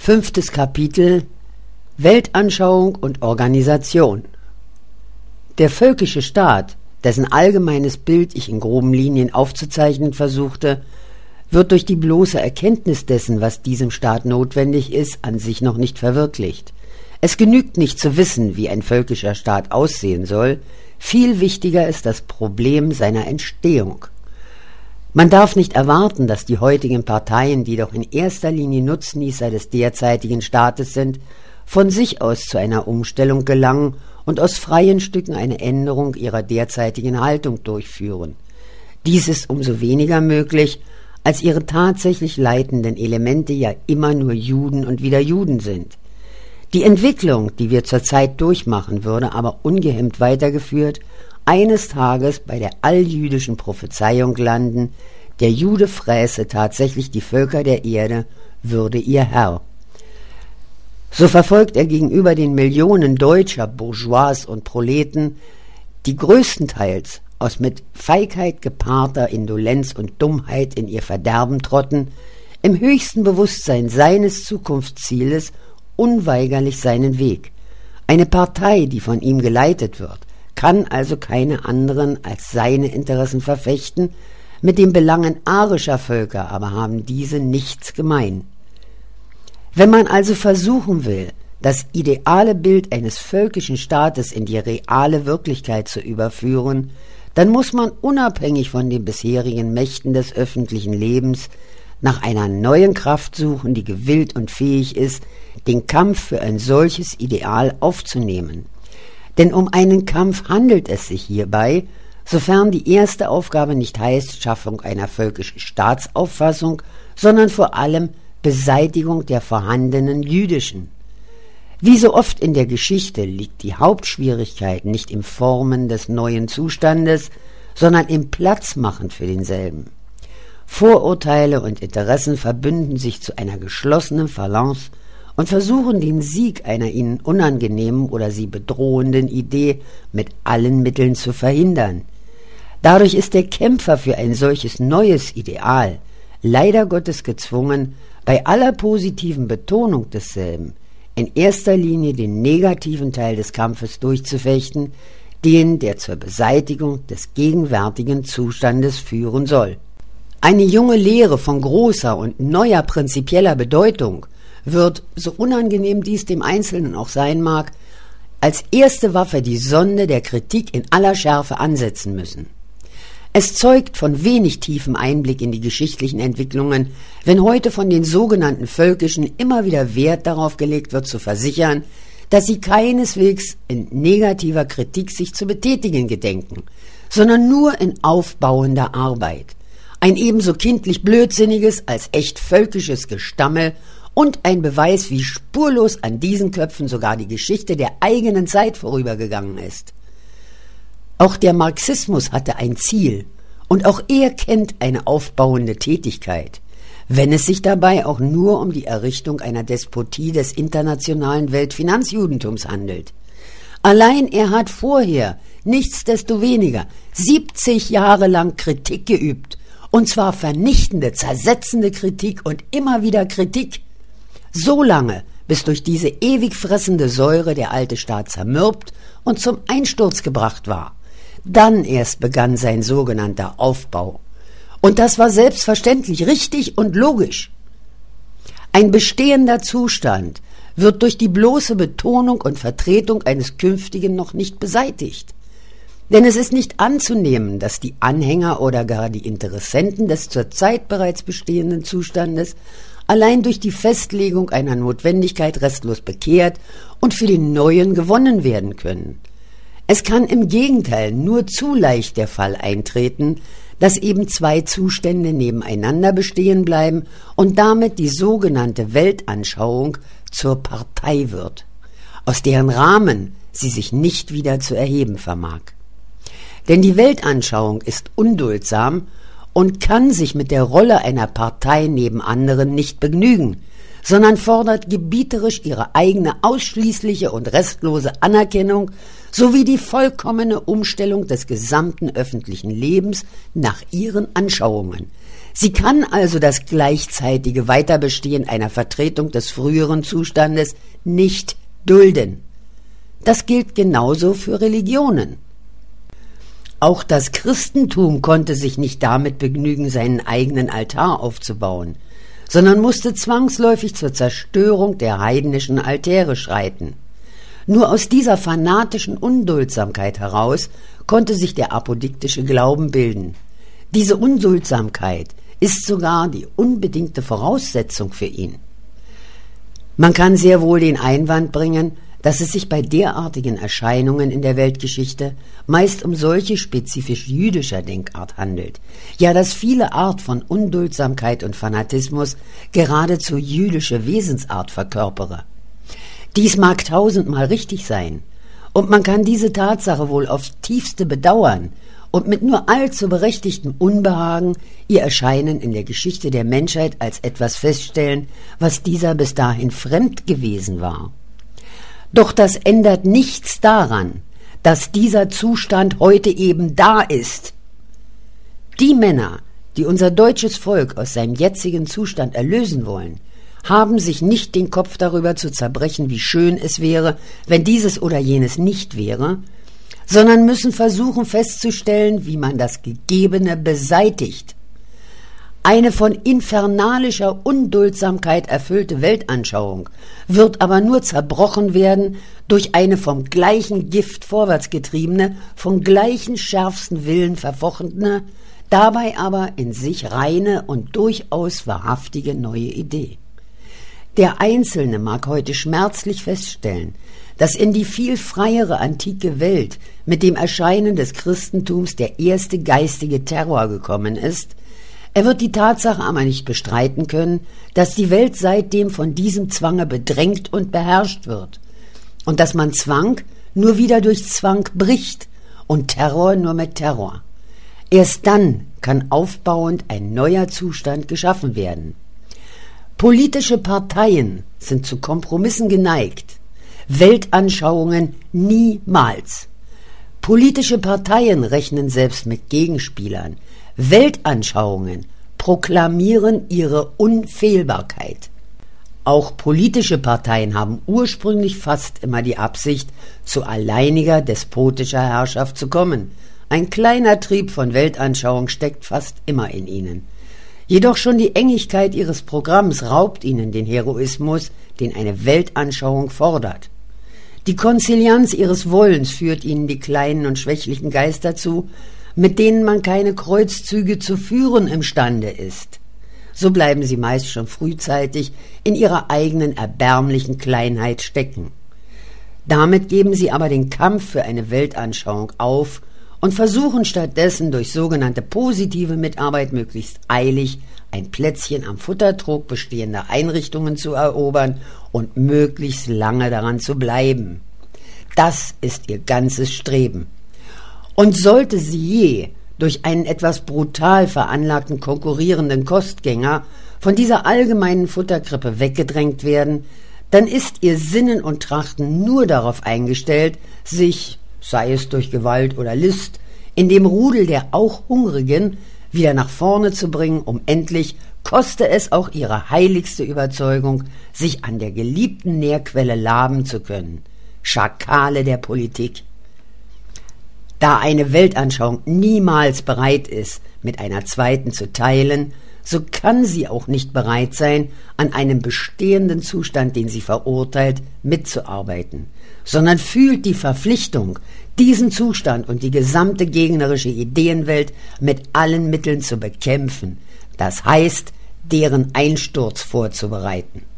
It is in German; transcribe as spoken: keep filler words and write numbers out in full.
Fünftes Kapitel: Weltanschauung und Organisation. Der völkische Staat, dessen allgemeines Bild ich in groben Linien aufzuzeichnen versuchte, wird durch die bloße Erkenntnis dessen, was diesem Staat notwendig ist, an sich noch nicht verwirklicht. Es genügt nicht zu wissen, wie ein völkischer Staat aussehen soll, viel wichtiger ist das Problem seiner Entstehung. Man darf nicht erwarten, dass die heutigen Parteien, die doch in erster Linie Nutznießer des derzeitigen Staates sind, von sich aus zu einer Umstellung gelangen und aus freien Stücken eine Änderung ihrer derzeitigen Haltung durchführen. Dies ist umso weniger möglich, als ihre tatsächlich leitenden Elemente ja immer nur Juden und wieder Juden sind. Die Entwicklung, die wir zurzeit durchmachen, würde aber ungehemmt weitergeführt eines Tages bei der alljüdischen Prophezeiung landen: Der Jude fräße tatsächlich die Völker der Erde, würde ihr Herr. So verfolgt er gegenüber den Millionen deutscher Bourgeois und Proleten, die größtenteils aus mit Feigheit gepaarter Indolenz und Dummheit in ihr Verderben trotten, im höchsten Bewusstsein seines Zukunftszieles unweigerlich seinen Weg. Eine Partei, die von ihm geleitet wird, kann also keine anderen als seine Interessen verfechten, mit den Belangen arischer Völker aber haben diese nichts gemein. Wenn man also versuchen will, das ideale Bild eines völkischen Staates in die reale Wirklichkeit zu überführen, dann muss man unabhängig von den bisherigen Mächten des öffentlichen Lebens nach einer neuen Kraft suchen, die gewillt und fähig ist, den Kampf für ein solches Ideal aufzunehmen. Denn um einen Kampf handelt es sich hierbei, sofern die erste Aufgabe nicht heißt Schaffung einer völkischen Staatsauffassung, sondern vor allem Beseitigung der vorhandenen jüdischen. Wie so oft in der Geschichte liegt die Hauptschwierigkeit nicht im Formen des neuen Zustandes, sondern im Platzmachen für denselben. Vorurteile und Interessen verbünden sich zu einer geschlossenen Phalanx und versuchen den Sieg einer ihnen unangenehmen oder sie bedrohenden Idee mit allen Mitteln zu verhindern. Dadurch ist der Kämpfer für ein solches neues Ideal leider Gottes gezwungen, bei aller positiven Betonung desselben in erster Linie den negativen Teil des Kampfes durchzufechten, den, der zur Beseitigung des gegenwärtigen Zustandes führen soll. Eine junge Lehre von großer und neuer prinzipieller Bedeutung wird, so unangenehm dies dem Einzelnen auch sein mag, als erste Waffe die Sonde der Kritik in aller Schärfe ansetzen müssen. Es zeugt von wenig tiefem Einblick in die geschichtlichen Entwicklungen, wenn heute von den sogenannten Völkischen immer wieder Wert darauf gelegt wird, zu versichern, dass sie keineswegs in negativer Kritik sich zu betätigen gedenken, sondern nur in aufbauender Arbeit. Ein ebenso kindlich blödsinniges als echt völkisches Gestammel und ein Beweis, wie spurlos an diesen Köpfen sogar die Geschichte der eigenen Zeit vorübergegangen ist. Auch der Marxismus hatte ein Ziel, und auch er kennt eine aufbauende Tätigkeit, wenn es sich dabei auch nur um die Errichtung einer Despotie des internationalen Weltfinanzjudentums handelt. Allein er hat vorher nichtsdestoweniger siebzig Jahre lang Kritik geübt, und zwar vernichtende, zersetzende Kritik und immer wieder Kritik, so lange, bis durch diese ewig fressende Säure der alte Staat zermürbt und zum Einsturz gebracht war. Dann erst begann sein sogenannter Aufbau. Und das war selbstverständlich richtig und logisch. Ein bestehender Zustand wird durch die bloße Betonung und Vertretung eines künftigen noch nicht beseitigt. Denn es ist nicht anzunehmen, dass die Anhänger oder gar die Interessenten des zurzeit bereits bestehenden Zustandes allein durch die Festlegung einer Notwendigkeit restlos bekehrt und für den Neuen gewonnen werden können. Es kann im Gegenteil nur zu leicht der Fall eintreten, dass eben zwei Zustände nebeneinander bestehen bleiben und damit die sogenannte Weltanschauung zur Partei wird, aus deren Rahmen sie sich nicht wieder zu erheben vermag. Denn die Weltanschauung ist unduldsam und kann sich mit der Rolle einer Partei neben anderen nicht begnügen, sondern fordert gebieterisch ihre eigene ausschließliche und restlose Anerkennung sowie die vollkommene Umstellung des gesamten öffentlichen Lebens nach ihren Anschauungen. Sie kann also das gleichzeitige Weiterbestehen einer Vertretung des früheren Zustandes nicht dulden. Das gilt genauso für Religionen. Auch das Christentum konnte sich nicht damit begnügen, seinen eigenen Altar aufzubauen, sondern musste zwangsläufig zur Zerstörung der heidnischen Altäre schreiten. Nur aus dieser fanatischen Unduldsamkeit heraus konnte sich der apodiktische Glauben bilden. Diese Unduldsamkeit ist sogar die unbedingte Voraussetzung für ihn. Man kann sehr wohl den Einwand bringen, dass es sich bei derartigen Erscheinungen in der Weltgeschichte meist um solche spezifisch jüdischer Denkart handelt, ja, dass viele Art von Unduldsamkeit und Fanatismus geradezu jüdische Wesensart verkörpere. Dies mag tausendmal richtig sein, und man kann diese Tatsache wohl aufs tiefste bedauern und mit nur allzu berechtigtem Unbehagen ihr Erscheinen in der Geschichte der Menschheit als etwas feststellen, was dieser bis dahin fremd gewesen war. Doch das ändert nichts daran, dass dieser Zustand heute eben da ist. Die Männer, die unser deutsches Volk aus seinem jetzigen Zustand erlösen wollen, haben sich nicht den Kopf darüber zu zerbrechen, wie schön es wäre, wenn dieses oder jenes nicht wäre, sondern müssen versuchen festzustellen, wie man das Gegebene beseitigt. Eine von infernalischer Unduldsamkeit erfüllte Weltanschauung wird aber nur zerbrochen werden durch eine vom gleichen Gift vorwärtsgetriebene, vom gleichen schärfsten Willen verfochtene, dabei aber in sich reine und durchaus wahrhaftige neue Idee. Der Einzelne mag heute schmerzlich feststellen, dass in die viel freiere antike Welt mit dem Erscheinen des Christentums der erste geistige Terror gekommen ist. Er wird die Tatsache aber nicht bestreiten können, dass die Welt seitdem von diesem Zwange bedrängt und beherrscht wird und dass man Zwang nur wieder durch Zwang bricht und Terror nur mit Terror. Erst dann kann aufbauend ein neuer Zustand geschaffen werden. Politische Parteien sind zu Kompromissen geneigt, Weltanschauungen niemals. Politische Parteien rechnen selbst mit Gegenspielern. Weltanschauungen proklamieren ihre Unfehlbarkeit. Auch politische Parteien haben ursprünglich fast immer die Absicht, zu alleiniger despotischer Herrschaft zu kommen. Ein kleiner Trieb von Weltanschauung steckt fast immer in ihnen. Jedoch schon die Engigkeit ihres Programms raubt ihnen den Heroismus, den eine Weltanschauung fordert. Die Konzilianz ihres Wollens führt ihnen die kleinen und schwächlichen Geister zu, mit denen man keine Kreuzzüge zu führen imstande ist. So bleiben sie meist schon frühzeitig in ihrer eigenen erbärmlichen Kleinheit stecken. Damit geben sie aber den Kampf für eine Weltanschauung auf und versuchen stattdessen durch sogenannte positive Mitarbeit möglichst eilig ein Plätzchen am Futtertrog bestehender Einrichtungen zu erobern und möglichst lange daran zu bleiben. Das ist ihr ganzes Streben. Und sollte sie je durch einen etwas brutal veranlagten konkurrierenden Kostgänger von dieser allgemeinen Futterkrippe weggedrängt werden, dann ist ihr Sinnen und Trachten nur darauf eingestellt, sich, sei es durch Gewalt oder List, in dem Rudel der auch Hungrigen wieder nach vorne zu bringen, um endlich, koste es auch ihre heiligste Überzeugung, sich an der geliebten Nährquelle laben zu können. Schakale der Politik. Da eine Weltanschauung niemals bereit ist, mit einer zweiten zu teilen, so kann sie auch nicht bereit sein, an einem bestehenden Zustand, den sie verurteilt, mitzuarbeiten, sondern fühlt die Verpflichtung, diesen Zustand und die gesamte gegnerische Ideenwelt mit allen Mitteln zu bekämpfen, das heißt, deren Einsturz vorzubereiten.